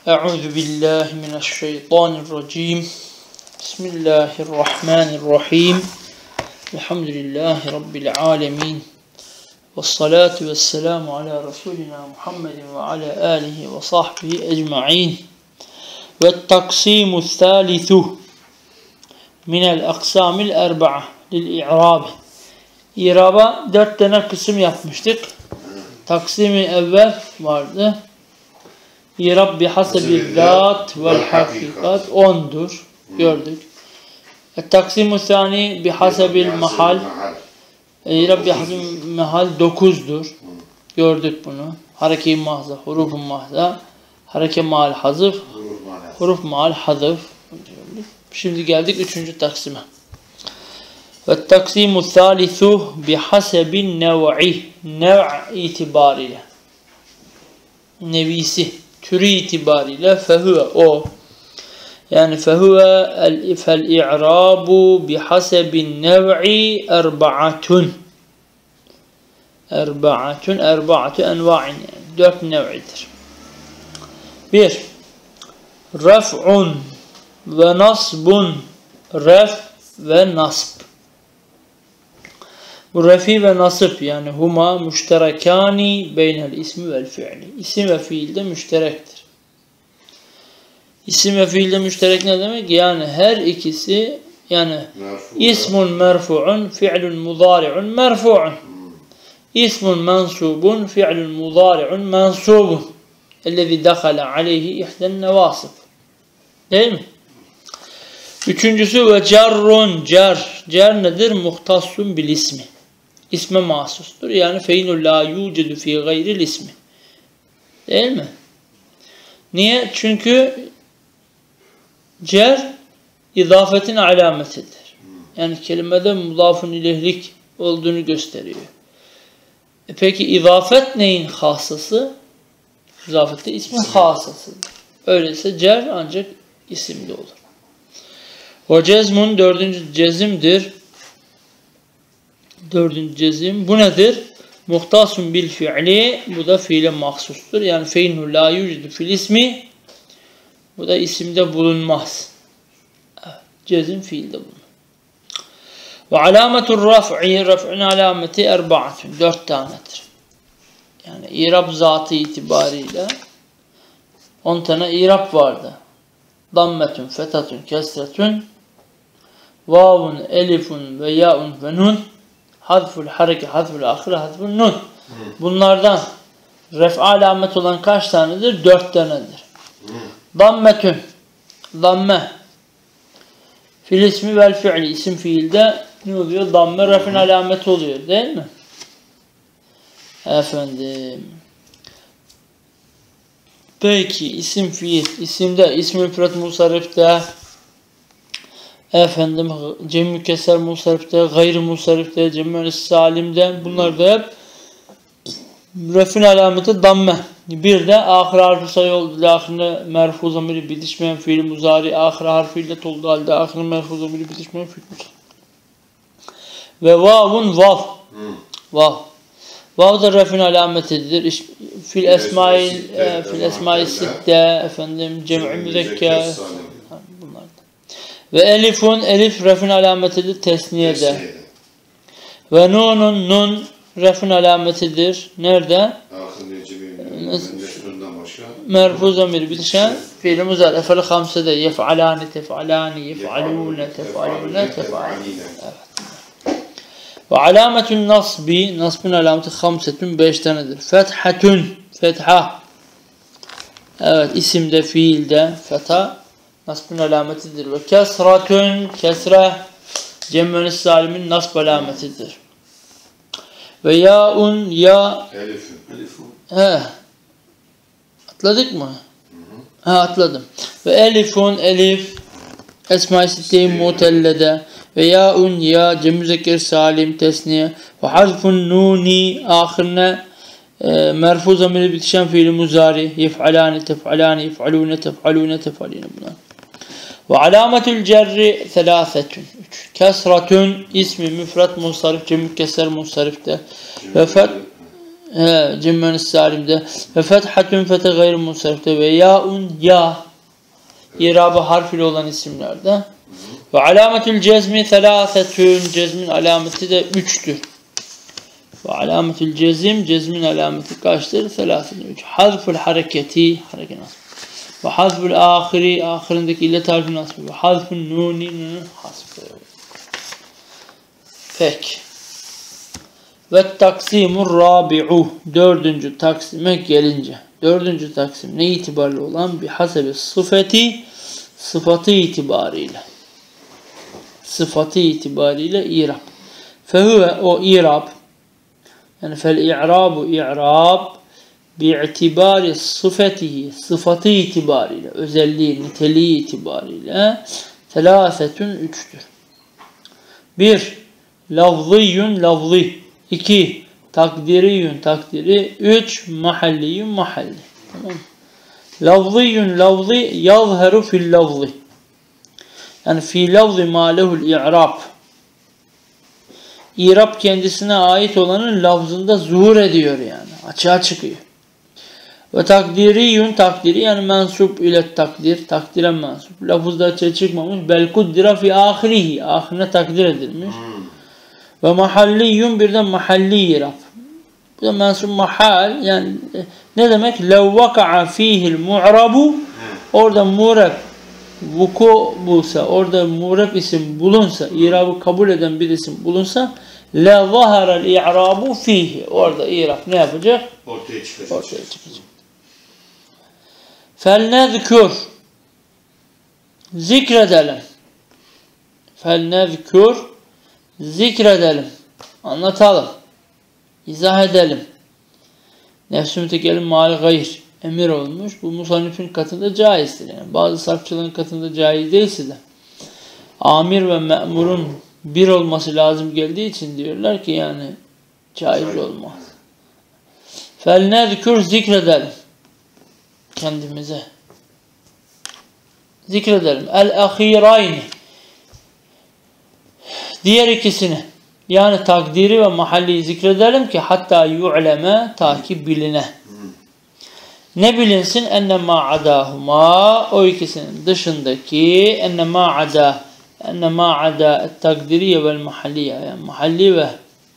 Euzu billahi mineşşeytanirracim. Bismillahirrahmanirrahim. Elhamdülillahi rabbil alamin. Ves salatu vesselamu ala Resulina Muhammedin ve ala alihi ve sahbihi ecmaîn. Ve taksimus salisu minel aksamil erba'a lil i'rab. İraba 4 tane kısım yapmıştık. Taksimi evvel vardı. İrab bihasebil zat vel hakikat 10'dur. Gördük. Taksimu sani bihasebil mahal. İrab bihasebil mahal 9'dur. Gördük bunu. Hareke-i mahza, huruf-u mahza, hareke maal hazıf, huruf maal hazıf. Şimdi geldik 3. taksime. Ve taksimu salisu bihasebin nev'i. Nev' itibariyle. Nevisi. Türü itibariyle fehuve o. Yani fehuve fel-i'rabu bihasebin nev'i erba'atun. Erba'atu enva'in. Yani 4 nev'idir. 1. Ref'un ve nasbun. Ref ve nasb. Bu refi ve nasip yani huma müşterekani beynel ismi vel fiili. İsim ve fiilde müşterektir. İsim ve fiilde müşterek ne demek? Yani her ikisi yani ismun merfu'un fi'lun mudari'un merfu'un. İsmun mensubun fi'lun mudari'un mensubun. Ellezî dakhala aleyhi ihden nevasib. Değil mi? Üçüncüsü ve cerrun cer. Cer nedir? Muhtassun bil ismi. İsme mahsustur. Yani feynul la yucedu fi gayril ismi. Değil mi? Niye? Çünkü cer izafetin alametidir. Yani kelimede mudafun ileyhlik olduğunu gösteriyor. Peki izafet neyin hasası? İzafette ismin hasasıdır. Öyleyse cer ancak isimde olur. Ve cezmun 4. cezimdir. 4. cezim. Bu nedir? Muhtasun bil fi'li. Bu da fiile mahsustur. Yani feynhu la yucidu fil ismi. Bu da isimde bulunmaz. Evet, cezim fiilde bulunur. Ve alametur raf'i. Raf'ın alameti erba'atun. 4 tanedir. Yani İrab zatı itibariyle 10 tane İrab vardı. Dammetun, fetatun, kesretun, vavun, elifun ve ya'un ve nun, hadful hareke, hadful ahire, hadful nun. Bunlardan ref alamet olan kaç tanedir? 4 tanedir. Dammetun, damme, fil ismi vel fi'li, isim fiilde ne oluyor? Damme refin alameti oluyor değil mi? Efendim. Peki isim fiil, isimde, ismi müfret musarrifte, efendim cem mükesser musarrifte, gayri musarrifte, cem salimde, bunlar da hep refin alameti damme. Bir de ahir harfi sayı oldu. Ahirine merfu zamiri bitişmeyen fiil muzari, ahir harfiyle oldu halde ahirine merfu zamiri bitişmeyen fiil muzari. Ve vavun vav. Vav. Vav da refin alametidir. Fil esmail sitte, efendim cem'i müzekker bunlar. Ve elifun elif refin alametidir tesniyede. Ve nunun nun refin alametidir. Nerede? Merfu zamir bitişen fiil muzari. Efel hamsede yef'alani tef'alani yef'alune tef'alune tef'alani. Evet. Ve alametün nasbi, nasbın alameti hamsetün 5 tanedir. Fethatün, fetha. Evet, isimde, fiilde, fetha, nasbın alametidir. Ve kesratün, kesre, cem-i salimin nasb alametidir. Ve ya'un, ya. Elifun. He. Atladık mı? He, atladım. Ve elifun, elif, esma-i sitte-i mutellede. Ve ya'un ya cem-i salim tesniye ve hazfun nuni ahirine merfu zamiri bitişen fiil muzari yef'alani tef'alani yef'alune tef'alune tef'alune bunlar. Ve alametül cerri thelâfetün 3. Kesratün ismi müfret munsarif cem-i kesser munsarifte ve Cemmün salimde ve fethatun fete gayr munsarifte ve yaun ya irabı harfiyle olan isimlerde ve alametül cezmi thelâfetün cezmin alameti de 3'tür. Ve alametül cezim cezmin alameti kaçtır? Thelâfetün 3. Hazful hareketi hareket nasıl? Ve hazful ahiri ahirindeki illet harfi nasıl? Ve hazful nuni hasfı. Peki. Ve taksimur rabi'u dördüncü taksime gelince dördüncü taksim ne itibarlı olan bir hasebi sıfatı itibariyle irab. Fehuve o irab yani fel i'rabu i'rab bi'itibari sıfatı itibariyle özelliği niteliği itibariyle thelâfetün 3'tür. 1. Lafziyun lafzi 2. Takdiriyun takdiri 3. Mahalliyun mahalli. Tamam. Lafziyun lafzi yazheru fil lafzi. Yani fi lafzi ma lehul i'rab. İrab kendisine ait olanın lafzında zuhur ediyor yani. Açığa çıkıyor. Ve takdiriyun takdiri yani mensup ile takdir. Takdire mensup. Lafızda açığa çıkmamış. Bel kuddira fi ahirihi. Ahirine takdir edilmiş. Ve mahalliyun bir de mahalli irab. Bu da mensup mahal yani ne demek? Lev vaka'a fihil mu'rabu orada mu'rab vuku bulsa, orada mu'rab isim bulunsa, irabı kabul eden bir isim bulunsa la zahara'l i'rabu fihi. Orada irab ne yapacak? Ortaya çıkacak. Felnezkur zikredelim. Felnezkur zikredelim, anlatalım, izah edelim. Nefs-i mütekellim mal gayr emir olmuş. Bu musannifin katında caizdir. Yani bazı sarfçıların katında caiz değilse de amir ve me'murun bir olması lazım geldiği için diyorlar ki yani caiz olmaz. Felnezkur zikredelim kendimize. Zikredelim. El-ahirayni diğer ikisini yani takdiri ve mahalli zikredelim ki hatta yu'leme ta ki biline. Ne bilinsin? Enne ma'adahuma o ikisinin dışındaki enne ma'ada takdiriye vel mahalliye yani mahalli ve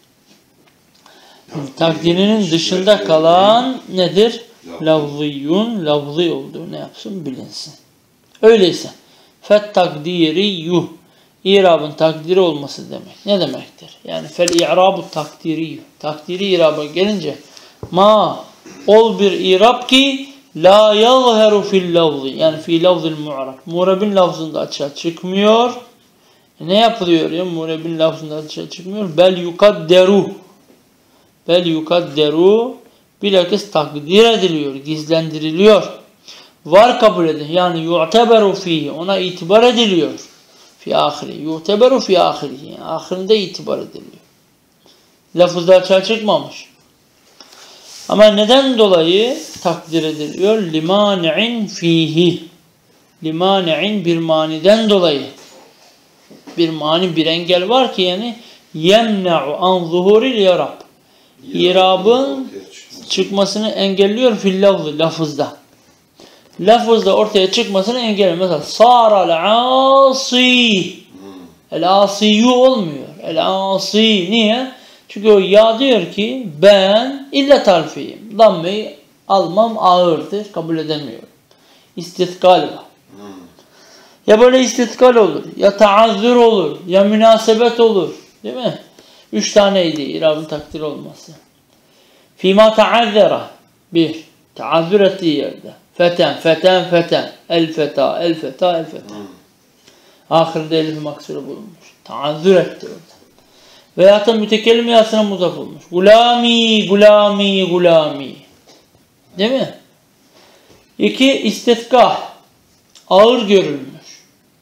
takdirinin dışında kalan nedir? Lafziyun lafzi olduğu ne yapsın? Bilinsin. Öyleyse fet takdiriyuh İrabın takdiri olması demek. Ne demektir? Yani fel i'rabu takdiri. Takdiri iraba gelince ma ol bir irab ki la yazheru fil lafzi. Yani fi lafzil mu'rab. Mu'rabin lafzında açığa çıkmıyor. Ne yapılıyor ya? Mu'rabin lafzında açığa çıkmıyor. Bel yukadderu. Bel yukadderu. Bilakis takdir ediliyor. Gizlendiriliyor. Var kabul edin. Yani yu'teberu fihi. Ona itibar ediliyor. Fi ahiri. Yu'teberu fi ahiri. Yani ahirinde itibar ediliyor. Lafızda açığa çıkmamış. Ama neden dolayı takdir ediliyor? Limani'in fihi. Limani'in bir maniden dolayı. Bir mani, bir engel var ki yani yemne'u an zuhuril yarab. İrabın çıkmasını engelliyor fil lafzı, lafızda. Lafızda ortaya çıkmasını engelliyor. Mesela sâra'l asi. El-asiyu olmuyor. El-asi niye? Çünkü o ya diyor ki ben illet harfiyim. Dammeyi almam ağırdır. Kabul edemiyorum. İstitkal var. Ya böyle istitkal olur. Ya taazzür olur. Ya münasebet olur. Değil mi? 3 taneydi irabın takdir olması. Fîmâ taazzera. 1. Taazzür ettiği yerde. Feten, feten, feten. El feta, el feta, el feta. Ahirinde elif-i maksuru bulunmuş. Taazzür etti orada. Veyahut da mütekellim yasına muzaf olmuş. Gulami, gulami, gulami. Değil mi? 2. İstitkah. Ağır görülmüş.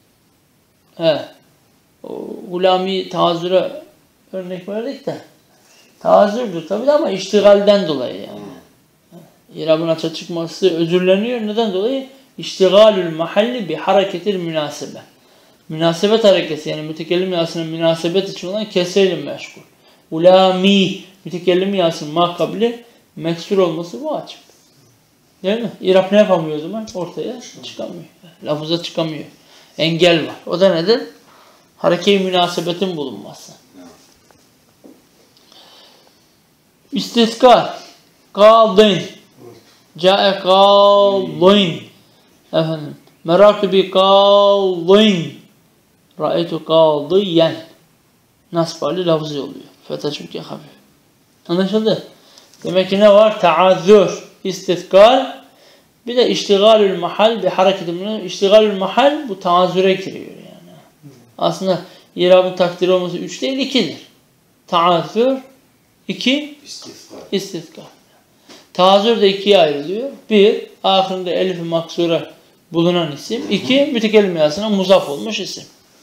Gulami taazzüre örnek verdik de. Taazzürdür tabi ama iştigalden dolayı yani. İrabın açığa çıkması özürleniyor. Neden dolayı? İştigalül mahalli bi hareketil münasebe. Münasebet hareketi yani mütekellim yasının münasebet için olan kesreyle meşgul. Ulami mütekellim yasının makabili meksur olması vacip. Değil mi? İrab ne yapamıyor o zaman? Ortaya çıkamıyor. Lafıza çıkamıyor. Engel var. O da nedir? Hareke-i münasebetin bulunması. İstiskar. Kaldın. Câe kaldın. Efendim. Merakü bi kaldın. Ra'aytu kaldiyen. Nasbali lafzı oluyor. Fetha çünkü hafif. Anlaşıldı? Demek ki ne var? Taazzür, istiskar, bir de iştigalül mahal bir hareketimle. İştigalül mahal bu taazzüre giriyor yani. Aslında irabın takdiri olması 3 değil 2'dir. Taazzür, 2 istiskar. Taazzür de 2'ye ayrılıyor. 1, ahirinde elif-i maksura bulunan isim. 2, mütekellim yasına muzaf olmuş isim.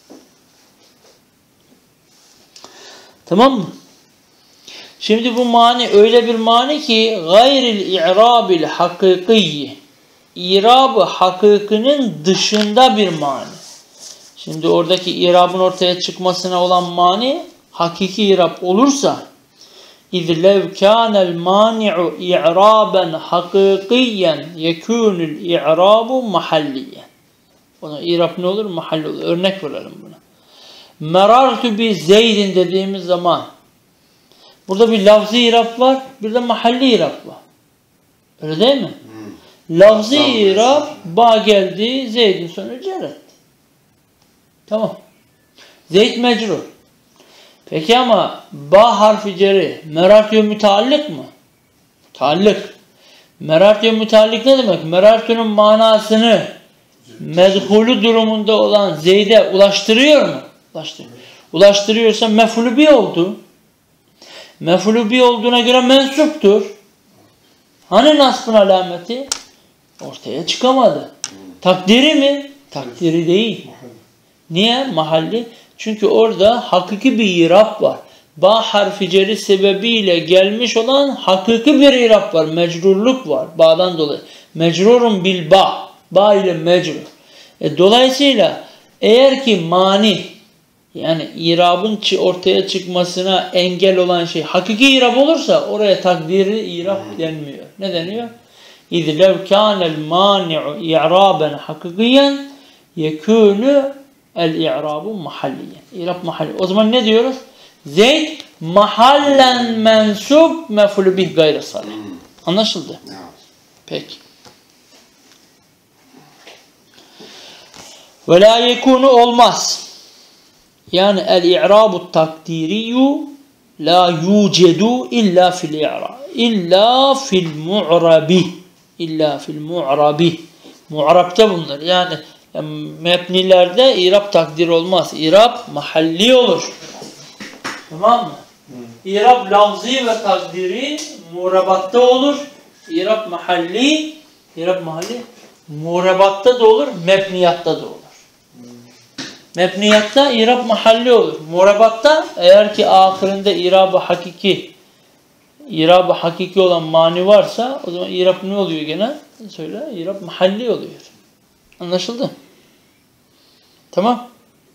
Tamam mı? Şimdi bu mani öyle bir mani ki gayril i'rabil hakiki. İrab-ı hakikinin dışında bir mani. Şimdi oradaki irabın ortaya çıkmasına olan mani hakiki irab olursa اِذْ لَوْ كَانَ الْمَانِعُ اِعْرَابًا حَقِيقِيًّا يَكُونُ الْاِعْرَابُ مَحَلِّيًّا. Ona irab ne olur? Mahalli olur. Örnek verelim buna. Merartu bi Zeydin dediğimiz zaman burada bir lafzi irab var, bir de mahalli irab var. Öyle değil mi? Lafzi irab ba geldi, Zeyd'in sonu cer etti. Tamam. Zeyd mecrur. Peki ama ba harfi ceri merartu'ya müteallik mı? Müteallik. Merartu'ya müteallik ne demek? Merartu'nun manasını mezhulü durumunda olan Zeyd'e ulaştırıyor mu? Ulaştırıyor. Ulaştırıyorsa mef'ulü bi oldu. Mef'ulü bi olduğuna göre mensuptur. Hani nasbın alameti? Ortaya çıkamadı. Takdiri mi? Takdiri değil. Niye? Mahalli. Çünkü orada hakiki bir irab var. Ba harfi ceri sebebiyle gelmiş olan hakiki bir irab var. Mecrurluk var. Ba'dan dolayı. Mecrurun bil ba. Ba ile mecrur. Dolayısıyla eğer ki mani yani irabın ortaya çıkmasına engel olan şey hakiki irab olursa oraya takdiri irab denmiyor. Ne deniyor? اِذْ لَوْ كَانَ الْمَانِعُ اِعْرَابًا حَقِقِيًّا يَكُونُ el-i'rabu mahalliyen. İrab mahalli. O zaman ne diyoruz? Zeyd mahallen mensup mef'ulü bih gayri salih. Anlaşıldı? Peki. Ve la yekunu olmaz. Yani el-i'rabu takdiriyu la yucedu illa fil i'rab. İlla fil mu'rabi. İlla fil mu'rabi. Mu'rab'ta bunlar. Yani mebnilerde irab takdir olmaz. İrab mahalli olur. Tamam mı? İrab lafzi ve takdiri muğrabatta olur. İrab mahalli muğrabatta da olur, mebniyatta da olur. Mebniyatta irab mahalli olur. Muğrabatta eğer ki ahirinde irab-ı hakiki olan mani varsa o zaman irab ne oluyor gene? Söyle. İrab mahalli oluyor. Anlaşıldı? Tamam.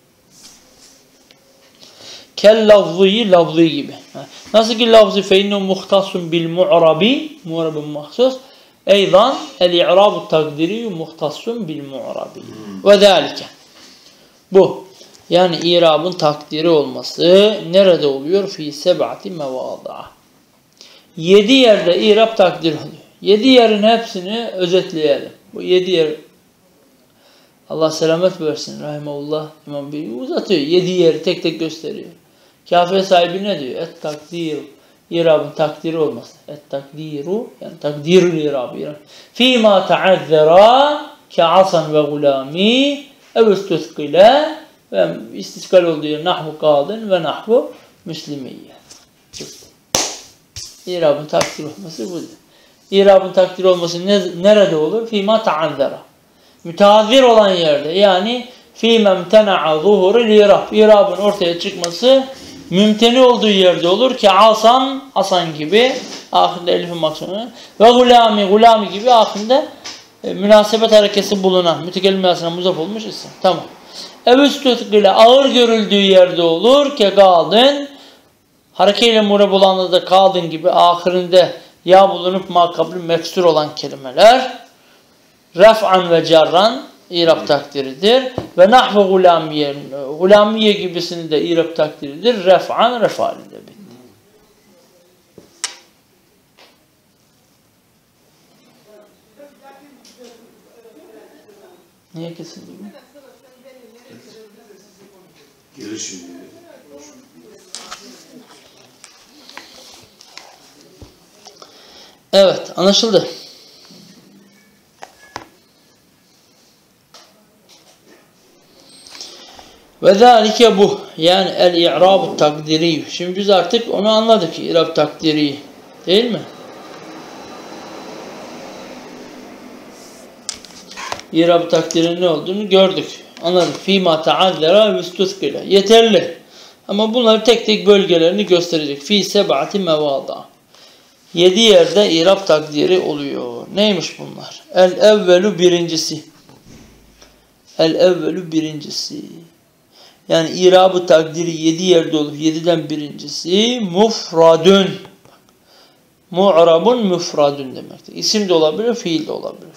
Kel lafzıyı lafzı gibi. Nasıl ki lafzı feinnu muhtasun bil mu'rabi, mu'rabun mahsus. Eydan el-i'rabu takdiri muhtasun bil mu'rabi. Ve zâlike. Bu. Yani i'rabın takdiri olması nerede oluyor? Fi seb'ati mevâda'a. 7 yerde i'rab takdir oluyor. 7 yerin hepsini özetleyelim. Bu 7 yer Allah selamet versin. Rahimahullah İmam Bey uzatıyor. 7 yeri tek tek gösteriyor. Kafiye sahibi ne diyor? Et takdir. İrabın takdiri olması. Et takdiru yani takdirül irabı. Fîmâ ta'azzera ke'asan ve gulâmi ev üstüskile ve istiskal olduğu nahvu kadın ve nahvu müslimiyye. İrabın takdir olması budur. İrabın takdir olması nerede olur? Fîmâ ta'azzera. Müteazzir olan yerde yani fîme mtena'a zuhurul irab. İrabın ortaya çıkması mümteni olduğu yerde olur ki asan gibi ahirinde elif-i maksunu ve gulami gibi ahirinde münasebet harekesi bulunan mütekellim yasına muzaf olmuş isim. Tamam. Evüstüt ile ağır görüldüğü yerde olur ki kaldın harekeyle murab olanlarda da kaldın gibi ahirinde ya bulunup makablı meksur olan kelimeler ref'an ve cerran İrab takdiridir. Ve nahvu gulamiye, gulamiye gibisini de İrab takdiridir. Ref'an, ref'alinde bitti. Niye kesildi bu? Evet, anlaşıldı. Ve zâlike bu. Yani el-i'rab-ı takdiri. Şimdi biz artık onu anladık. İ'rab takdiri. Değil mi? İ'rab takdirinin ne olduğunu gördük. Anladık. Fîmâ te'azzera ve istuskile. Yeterli. Ama bunları tek tek bölgelerini gösterecek. Fî seb'ati mevâda. 7 yerde İ'rab takdiri oluyor. Neymiş bunlar? El-evvelu birincisi. El-evvelu birincisi. Yani İ'rab-ı takdiri 7 yerde olur. 7'den birincisi mufradun. Mu'rabun mufradun demektir. İsim de olabilir, fiil de olabilir.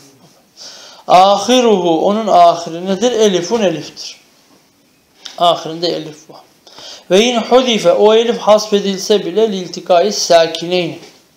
Ahiruhu, onun ahiri nedir? Elifun, eliftir. Ahirinde elif var. Ve in hudife, o elif hasfedilse bile liltikai sakineyn.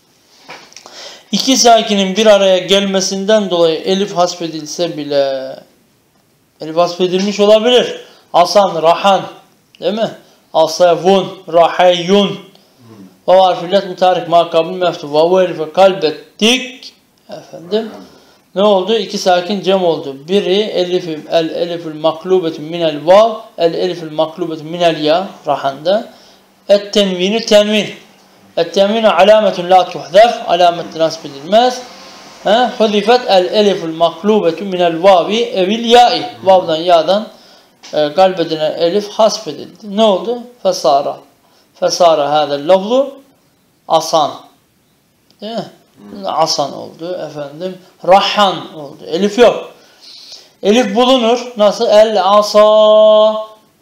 İki sakinin bir araya gelmesinden dolayı elif hasfedilse bile, elif hasfedilmiş olabilir. Hasan, rahan, değil mi? Asavun, rahayyun. Ve harfilet mutarik makabul meftu. Ve bu elife kalbettik. Efendim. Ne oldu? İki sakin cem oldu. Biri elifül maklubetu minel vav, elifül maklubetu minel ya, rahanda. Et-tenvini tenvin. Et-tenvini alametun la tuhdef, alamet nasb edilmez. Hudifet el-elifül maklubetu minel vavi evil ya'i. Vavdan ya'dan kalbedine elif hasfedildi. Ne oldu? Fesara. Fesara hâzel lafzu asan. Değil mi? Asan oldu efendim. Rahan oldu. Elif yok. Elif bulunur. Nasıl? El-asa,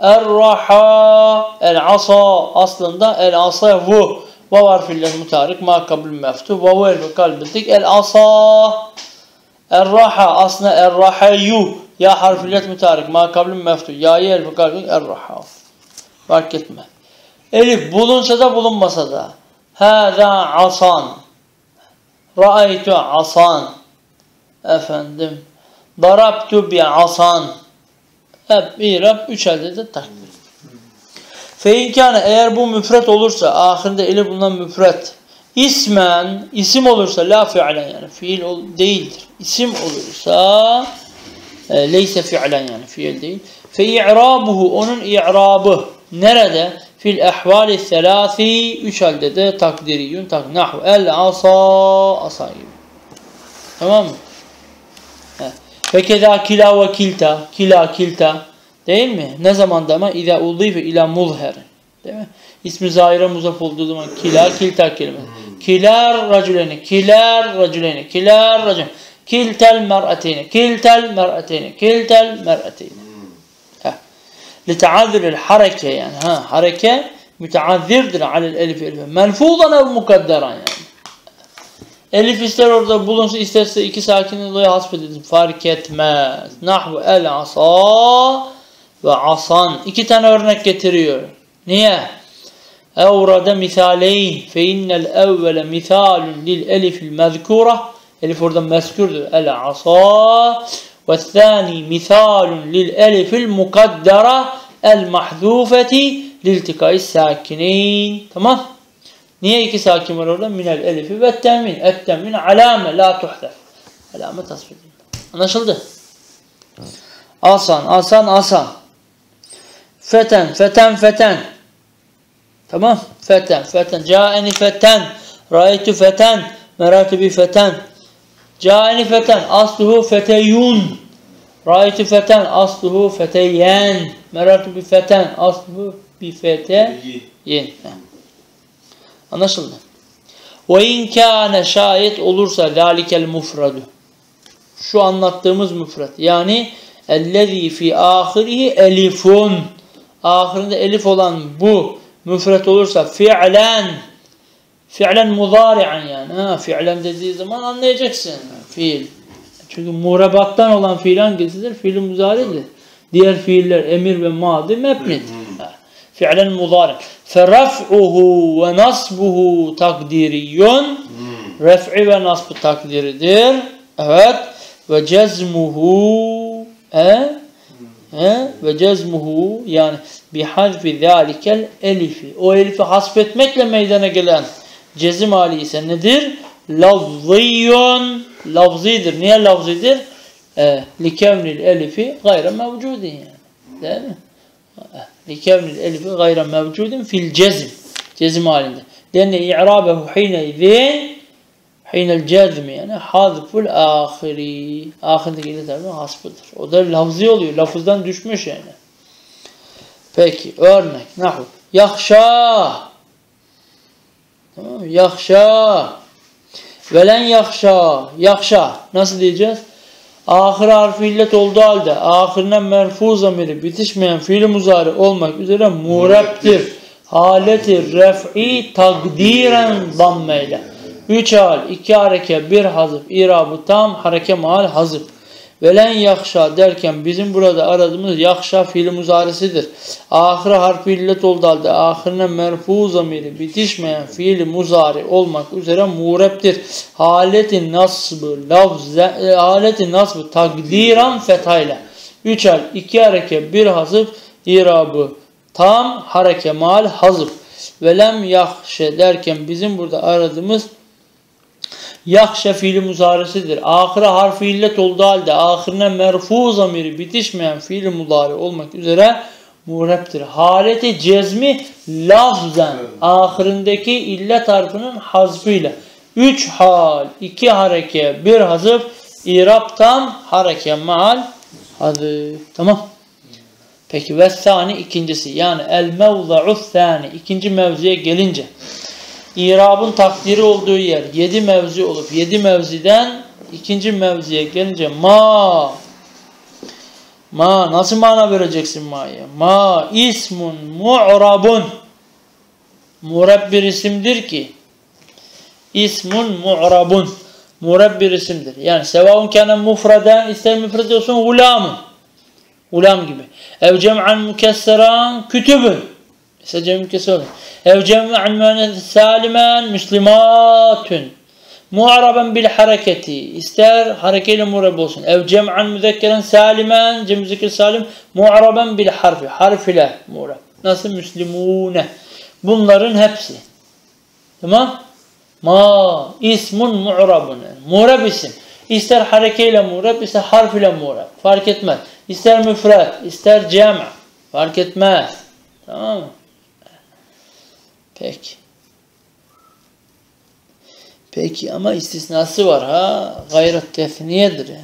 er-raha, el-asa. Aslında el-asa vu. Vav harfiyle mutarik ma kabul meftu. Vav elfi kalbettik. El-asa, er-raha. Aslında er-rahayyu. Ya harfiyle mutarik ma kabul meftu. Ya'yı elfi kalbettik. Er-raha. Fark etme. Elif bulunsa da bulunmasa da. Hâzâ asan. Ra'aytu asan. Efendim. Darabtu bi asan. Hep İ'rab 3 elde de takdir. Fe inkâne, eğer bu müfret olursa, ahirinde elif bulunan müfret, ismen, isim olursa, la fi'len yani, fiil değildir. İsim olursa, leyse fi'len yani, fiil değil. Fe i'rabuhu, onun i'rabı, nerede? Fil ehvali selâsi, 3 halde de takdiriyun, nahvu, el asa, asa gibi. Tamam mı? Ve keda kila ve kilta, kila, kilta, değil mi? Ne zamanda ama? İzâ uzife ila muzher. Değil mi? İsmi zahire muzaf olduğu zaman kila, kilta kelime. Kilar racüleyni, kilar racüleyni, kilar racüleyni, kiltel mer'ateyni, kiltel mer'ateyni, kiltel mer'ateyni. لتعذر الحركة yani. Hareke müteazzirdir alel elif elife. Menfudan ev mukadderan yani. Elif ister orada bulunsun, isterse iki sakinin dolayı hasfedilsin. Fark etmez. Nahvu el asa ve asan. 2 tane örnek getiriyor. Niye? Evrada misaleyn fe innel evvele misalun lil elifil mezkura. Elif orada mezkurdur. El asa. والثاني مثال للألف المقدرة المحذوفة لالتقاء الساكنين. Tamam. Niye 2 sakin var orada? Minel elifi ve temmin. Et-temmin alame la tuhdef. Alame tasfir. Anlaşıldı? Asan, asan, asan. Feten, feten, feten. Tamam. Feten, feten. Câeni feten. Râitu feten. Merâtu bi feten. Câeni feten. Asluhu feteyun. Râitu feten. Asluhu feteyen. Merâtu bi feten. Asluhu bi feteyen. Anlaşıldı. Ve in kâne, şayet olursa zâlikel mufradu. Şu anlattığımız müfret. Yani ellezî fî âhirihi elifun. Ahirinde elif olan bu müfret olursa fi'len. Fi'len muzari'an yani. Ha, fi'len dediği zaman anlayacaksın. Fiil. Çünkü murebattan olan fiil hangisidir? Fiil-i muzari'dir. Diğer fiiller emir ve madi mebnidir. Fi'len muzari'. Feraf'uhu ve nasbuhu takdiriyun. Ref'i ve nasbı takdiridir. Evet. Ve cezmuhu ve cezmuhu yani biharfi zâlikel elifi. O elifi hasbetmekle meydana gelen cezim hali ise nedir? Lafziyun. Lafzidir. Niye lafzidir? Likevnil elifi gayre mevcudin yani. Değil mi? Likevnil elifi gayre mevcudin fil cezim. Cezim halinde. Lenne i'rabehu hinel cezmi yani hazful ahiri. Ahirindeki ile tabi hasbıdır. O da lafzi oluyor. Lafızdan düşmüş yani. Peki örnek. Nahu. Yakşa. Tamam mı? Yakşa. Velen yakşa. Yakşa. Nasıl diyeceğiz? Ahir harfi illet olduğu halde ahirine merfu zamiri bitişmeyen fiil-i muzari olmak üzere murebdir. Haleti ref'i takdiren zammeyle. 3 hal, 2 hareke, 1 hazıf, irabı tam, hareke maal hazıf. Velen yakşa derken bizim burada aradığımız yakşa fiil-i muzarisidir. Ahire harfi illet olduğu halde ahirine merfu zamiri bitişmeyen fiil-i muzari olmak üzere murebdir. Haleti nasbı takdiran fethayla. 3 hal, 2 hareke, 1 hazıf, irabı tam, hareke maal hazıf. Velem yakşe derken bizim burada aradığımız yakşe fiili muzarisidir. Ahire harfi illet olduğu halde ahirine merfu zamiri bitişmeyen fiili muzari olmak üzere murebdir. Haleti cezmi lafzen ahirindeki illet harfinin hazfıyla. 3 hal, 2 hareke, 1 hazıf, iraptan hareke maal hazıf. Tamam. Peki vessani ikincisi yani el mevza'us sani ikinci mevziye gelince İrabın takdiri olduğu yer 7 mevzi olup 7 mevziden ikinci mevziye gelince ma nasıl mana vereceksin ma'ya? Ma ismun mu'rabun. Mu'rab bir isimdir ki ismun mu'rabun. Mu'rab bir isimdir. Yani sevâun kâne mufraden ister müfred olsun gulamın. Gulam gibi. Ev cem'an mukesseran kütübün. Mesela cem mükesser olur. Ev cem'an müennes salimen müslimatun. Mu'araben bil hareketi. İster harekeyle mu'rab olsun. Ev cem'an müzekkeren salimen. Cem müzekker salim. Mu'araben bil harfi. Harf ile mu'rab. Nasıl? Müslimune. Bunların hepsi. Tamam? Ma ismun mu'rabun. Mu'rab isim. İster harekeyle mu'rab, ister harf ile mu'rab. Fark etmez. İster müfred, ister cem'. Fark etmez. Tamam mı? Peki. Peki ama istisnası var ha. Gayret tefniyedir yani.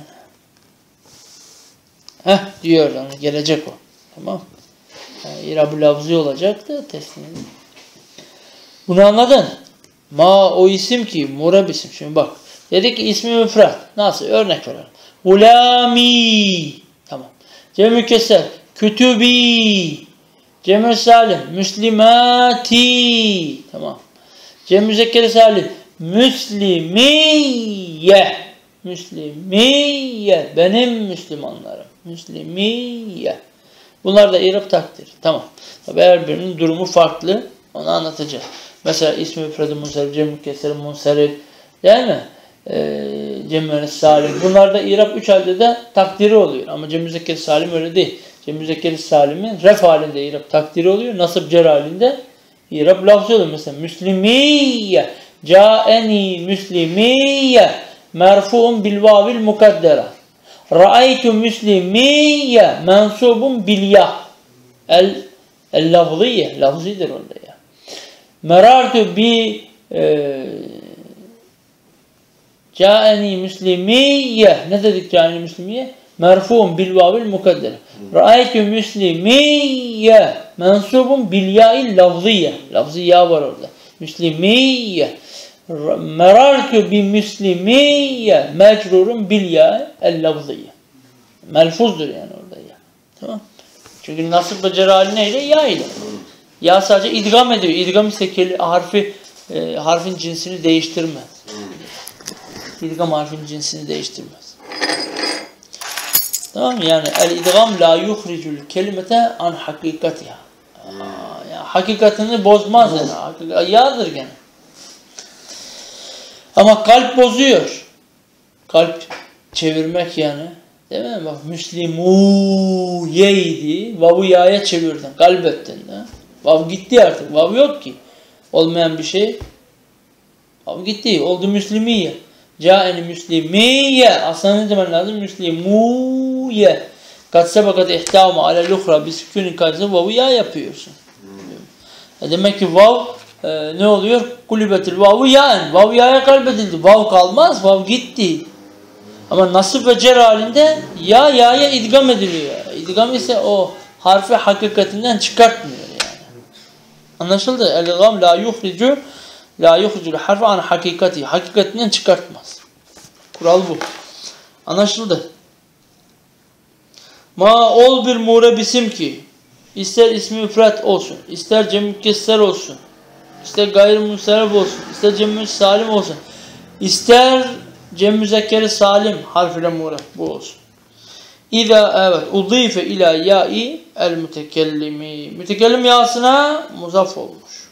Diyor yani gelecek o. Tamam. Yani İrab-ı lafzi olacak da tesniye. Bunu anladın? Ma o isim ki murab isim. Şimdi bak. Dedik ki ismi müfred. Nasıl? Örnek verelim. Ulami. Tamam. Cem mükesser. Kütübi. Cem salim. Müslimati. Tamam. Cem müzekker salim. Müslimiye. Müslimiye. Benim Müslümanlarım. Müslimiye. Bunlar da irab takdir. Tamam. Tabi her birinin durumu farklı. Onu anlatacağız. Mesela ismi müfred-i munsarif, cem mükesser munsarif. Değil mi? Cem salim. Bunlarda irab 3 halde de takdiri oluyor. Ama cem müzekker salim öyle değil. Cem müzekker salimin ref halinde irab takdiri oluyor. Nasıb cer halinde irab lafzı oluyor. Mesela müslimiye. Câeni müslimiye. Merfu'un bil vavil mukaddera. Ra'aytu müslimiye. Mensubun bil ya. El lafziye. Lafzidir orada ya. Merartu bi Câeni müslimiye. Ne dedik câeni müslimiye? Merfu'un bil vavil mukaddere. Ra'aytu müslimiye. Mensubun bil ya'il lafziye. Lafzi ya var orada. Müslimiye. Merartu bi müslimiye. Mecrurun bil ya'il lafziye. Melfuzdur yani orada ya. Tamam. Çünkü nasıl becer hali neyle? Ya ile. Ya sadece idgam ediyor. İdgam ise harfi harfin cinsini değiştirmez. İdgam harfin cinsini değiştirmez. Tamam mı? Yani el-idgam la yuhricul kelimete an hakikatiha. Yani hakikatini bozmaz yani. Yağdır gene. Ama kalp bozuyor. Kalp çevirmek yani. Değil mi? Bak Müslimu yeydi. Vavu ya'ya çevirdin. Kalbettin de. Vav gitti artık. Vav yok ki. Olmayan bir şey. Vav gitti. Oldu Müslimiye. Câeni Müslimiye. Aslında ne demen lazım? Müslimuye. Kat sebekat ihtâma alel ukhra bisükûnin karşısında vavu ya yapıyorsun. Demek ki vav ne oluyor? Kulübetil vavu ya'en. Vav ya'ya kalbedildi. Vav kalmaz. Vav gitti. Ama nasip ve cer halinde ya'ya idgam ediliyor. İdgam ise o harfi hakikatinden çıkartmıyor yani. Anlaşıldı? El-idgam la yuhricul harfi an hakikati. Hakikatinden çıkartmaz. Kural bu. Anlaşıldı? Ma ol bir mureb isim ki ister ismi müfret olsun, ister cem mükesser olsun, ister gayrimusarraf olsun, ister cem salim olsun, ister cem müzekkeri salim harfiyle mureb bu olsun. İza evet udife ila ya'i el mütekellimi. Mütekellim yasına muzaf olmuş.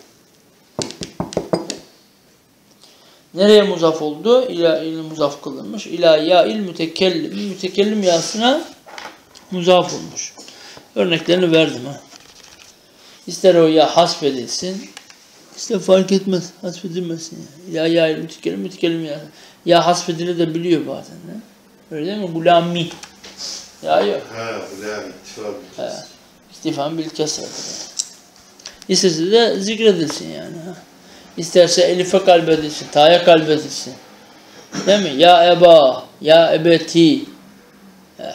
Nereye muzaf oldu? İla muzaf kılınmış. İla ya'il mütekellim. Mütekellim yasına muzaf olmuş. Örneklerini verdim ha. İster o ya hasfedilsin, ister fark etmez, hasfedilmesin yani. Ya mütekellim ya. Ya hasfedilir de biliyor bazen. He? Öyle değil mi? Gulami. Ya yok. Gulami. İstifam bil kesret. İsterse de zikredilsin yani. Ha? İsterse elife kalbedilsin, ta'ya kalbedilsin. Değil mi? Ya eba, ya ebeti. He.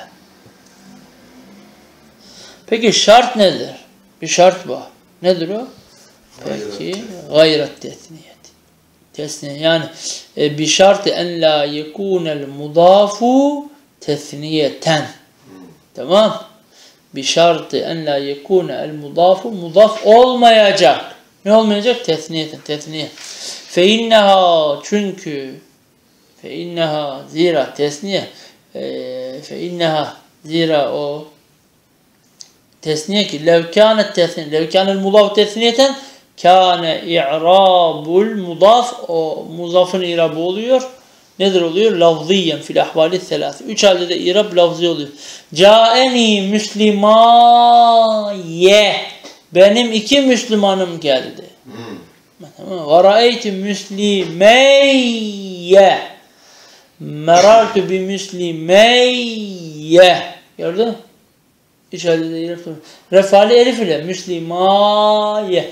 Peki şart nedir? Bir şart var. Nedir o? Peki gayret tesniyet. Tesniye yani bir şart en la yekunel mudafu tesniyeten. Tamam? Bir şartı en la yekunel mudafu mudaf olmayacak. Ne olmayacak? Tesniyeten. Tesniye. Fe inneha çünkü fe inneha zira tesniye fe inneha zira o tesniye ki lev kânet tesniye lev kânel mudaf tesniyeten kâne i'rabul mudaf o muzafın i'rabı oluyor. Nedir oluyor? Lafziyen fil ahvali selâsi. 3 halde de i'rab lafzi oluyor. Câeni müslimaye. Benim 2 Müslümanım geldi. Ve ra'eytu müslimeyye. Merartu bi müslimeyye. Gördün mü? 3 halde de i'rab. Refali elif ile müslimaye.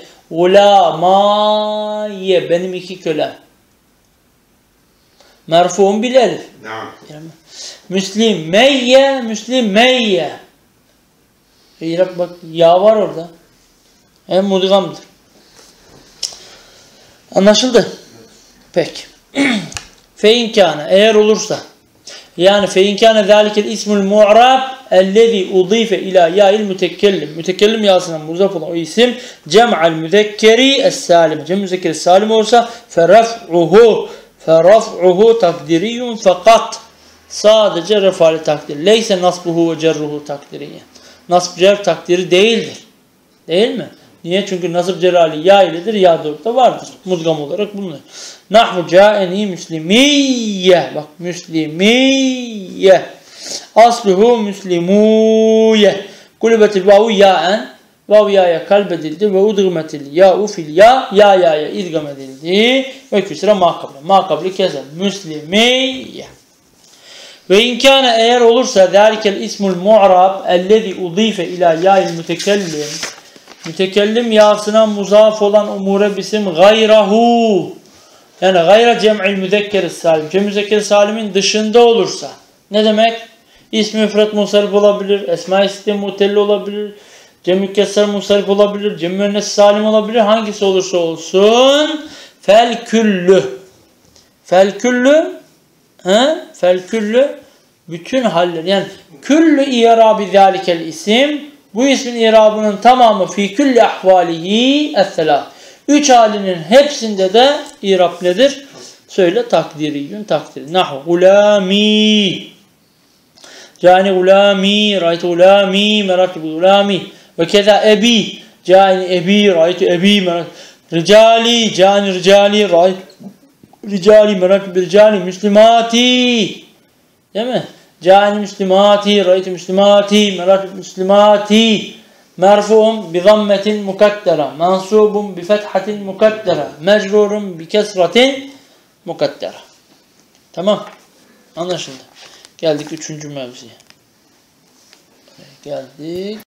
Ulamaye. Benim 2 kölem. Merfu'un bil elif. Müslimeyye, müslimeyye. İrab bak ya var orada. Hem mudgamdır. Anlaşıldı? Peki. Fe inkâne eğer olursa yani fe inkâne zâlikel ismul mu'rab ellezî udife ilâ yâil mütekellim. Mütekellim yasına muzaf olan o isim cem'al müzekkeri es-salim. Cem müzekkeri salim olursa feraf'uhu takdiriyun fakat sadece refali takdir. Leyse nasbuhu ve cerruhu takdiriyen. Nasb cer takdiri değildir. Değil mi? Niye? Çünkü nasb cerali ya iledir, ya da vardır. Mudgam olarak bulunur. Nahvu câeni müslimiyye. Bak müslimiyye. Asluhu müslimuyye. Kulübetil vavu ya'en. Vav ya'ya kalbedildi ve udgmetil ya'u fil ya'ya idgam edildi. Ve küsre makable. Makable keser. Müslimiyye. Ve inkâne eğer olursa zâlikel ismul mu'rab ellezî udife ilâ yâil mütekellim. Mütekellim yasına muzaf olan umure bisim gayrahu. Yani gayra cem'il müzekkeri salim. Cem müzekkeri salimin dışında olursa. Ne demek? İsmi müfret munsarif olabilir. Esma-i sitte mutelli olabilir. Cem mükesser munsarif olabilir. Cem müennes salim olabilir. Hangisi olursa olsun. Fel küllü. Fel küllü. Fel küllü. Bütün haller. Yani küllü i'rabi zâlikel isim. Bu ismin i'rabının tamamı fi külli ahvalihi es-selâh. Üç halinin hepsinde de irab nedir? Söyle takdiriyün takdir. Nahu gulami. Cani gulami. Ra'ytu gulami. Meraktu gulami. Ve keza ebi. Cani ebi. Ra'ytu ebi. Meraktu. Ricali. Cani ricali. Ra'ytu ricali. Meraktu ricali. Müslimati. Değil mi? Cani müslimati. Ra'ytu müslimati. Meraktu müslimati. Merfu'un bi zammetin mukaddera. Mansubun bi fethatin mukaddera. Mecrurun bi kesratin mukaddera. Tamam. Anlaşıldı. Geldik üçüncü mevziye. Geldik.